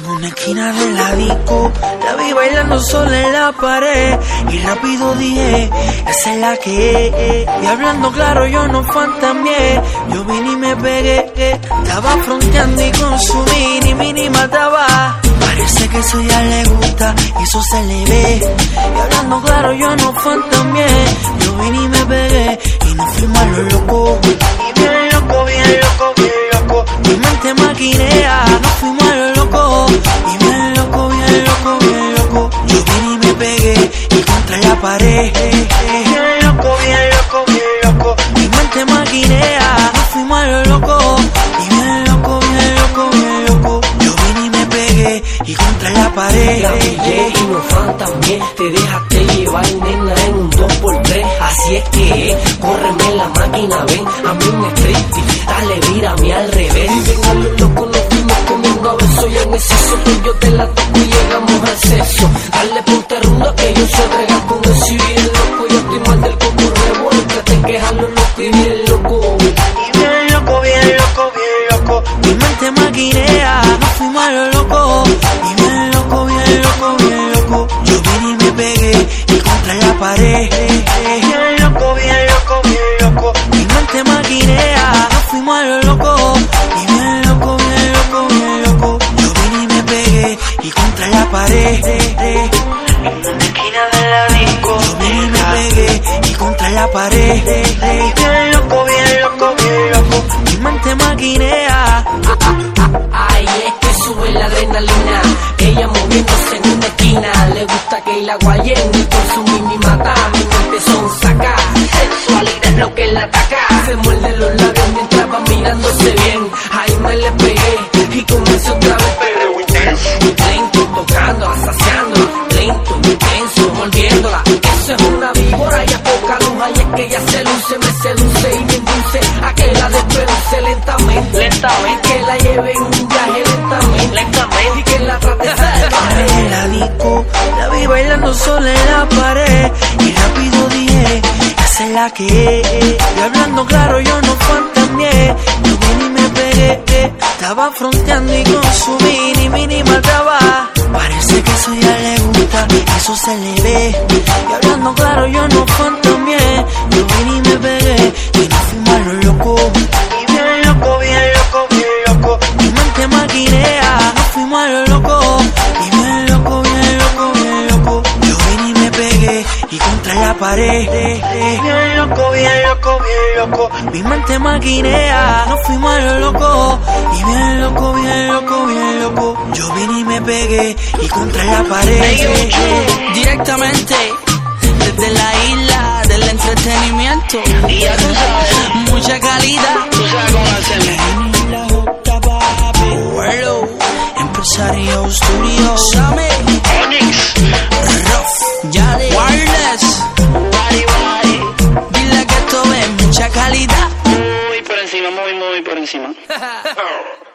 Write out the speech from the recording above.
En una esquina de la disco, la vi bailando sola en la pared. Y rápido dije, esa es la que es. Y hablando claro, yo no fantameé. Yo vine y me pegué. Estaba fronteando y con su mini mataba. Parece que eso ya le gusta y eso se le ve. Y hablando claro, yo no fantameé. Yo vine y me pegué y nos fuimos a lo loco. Y bien loco, bien loco, bien loco. Mi mente maquinea, nos fuimos a lo loco. Y bien loco, bien loco, bien loco. Yo vine y me pegué y contra la pared. Bien loco, bien loco, bien loco. Mi mente maquinea, nos fuimos a lo loco. Y bien loco, bien loco, bien loco. Yo vine y me pegué y contra la pared. La pillé y no fan también. Te dejaste llevar, nena, en un 2x3. Así es que córreme la máquina, ven a mí un striptease. Dale, mírame al revés. Y ven a lo loco, nos fuimos comiendo a besos. Y en exceso que yo te la toco y llegamos al sexo. Dale, ponte rudo que yo sé bregar con eso. Y bien loco, yo estoy mal del coco revuélvete, que es a lo loco y bien loco. Y bien loco, bien loco, bien loco. Mi mente maquinea, nos fuimos a lo loco. Y bien loco, bien loco, bien loco. Yo vine y me pegué y contra la pared. Bien loco, bien loco, bien loco. Mi mente maquinea, nos fuimos a lo loco. Y bien loco, bien loco, bien loco. Yo vine y me pegué y contra la pared. En una esquina de la disco, yo vine y me pegué y contra la pared. Bien loco, bien loco, bien loco. Mi mente maquinea. Ay, es que sube la adrenalina. Ella moviéndose en una esquina. Le gusta que la guayen y con su mini mata. Mi mente son saca. Sensualidad es lo que la ataca. Se muerde los labios mientras va mirándose bien. Ahí me le pegué y comencé otra vez. Pero intenso. Lento, tocando, saciando. Lento, intenso, volviéndola. Eso es una víbora y a poca luz. Ay, es que ella se luce, me seduce y me induce a que la despeluce lentamente. Lentamente. Que la lleve en un viaje lentamente. Lentamente. Y que la trate salvaje. En la disco, la vi bailando sola en la pared. Y rápido dije, esa es la que es. Y hablando claro, yo no fantameé. Yo vine y me pegué. Estaba fronteando y con su mini mataba. Parece que eso ya le gusta, eso se le ve. Y hablando claro, yo no fantameé. Yo vine y me pegué y nos fuimos a lo loco. Y bien loco, bien loco, bien loco. Mi mente maquinea, nos fuimos a lo loco. Y bien loco, bien loco, bien loco. Yo vine y me pegué y contra la pared. Bien loco, bien loco, bien loco. Mi mente maquinea, nos fuimos a lo loco. Y bien loco, bien loco, bien loco. Yo vine y me pegué y contra la pared. Directamente desde la isla del entretenimiento. Y ya tú sabes, mucha calidad. Tú sabes cómo hacerle. La J, papi. World, Empresario Studio. Same. Onyx. Rough. Yale. Wireless. Dile que esto es mucha calidad. Muy por encima, muy por encima.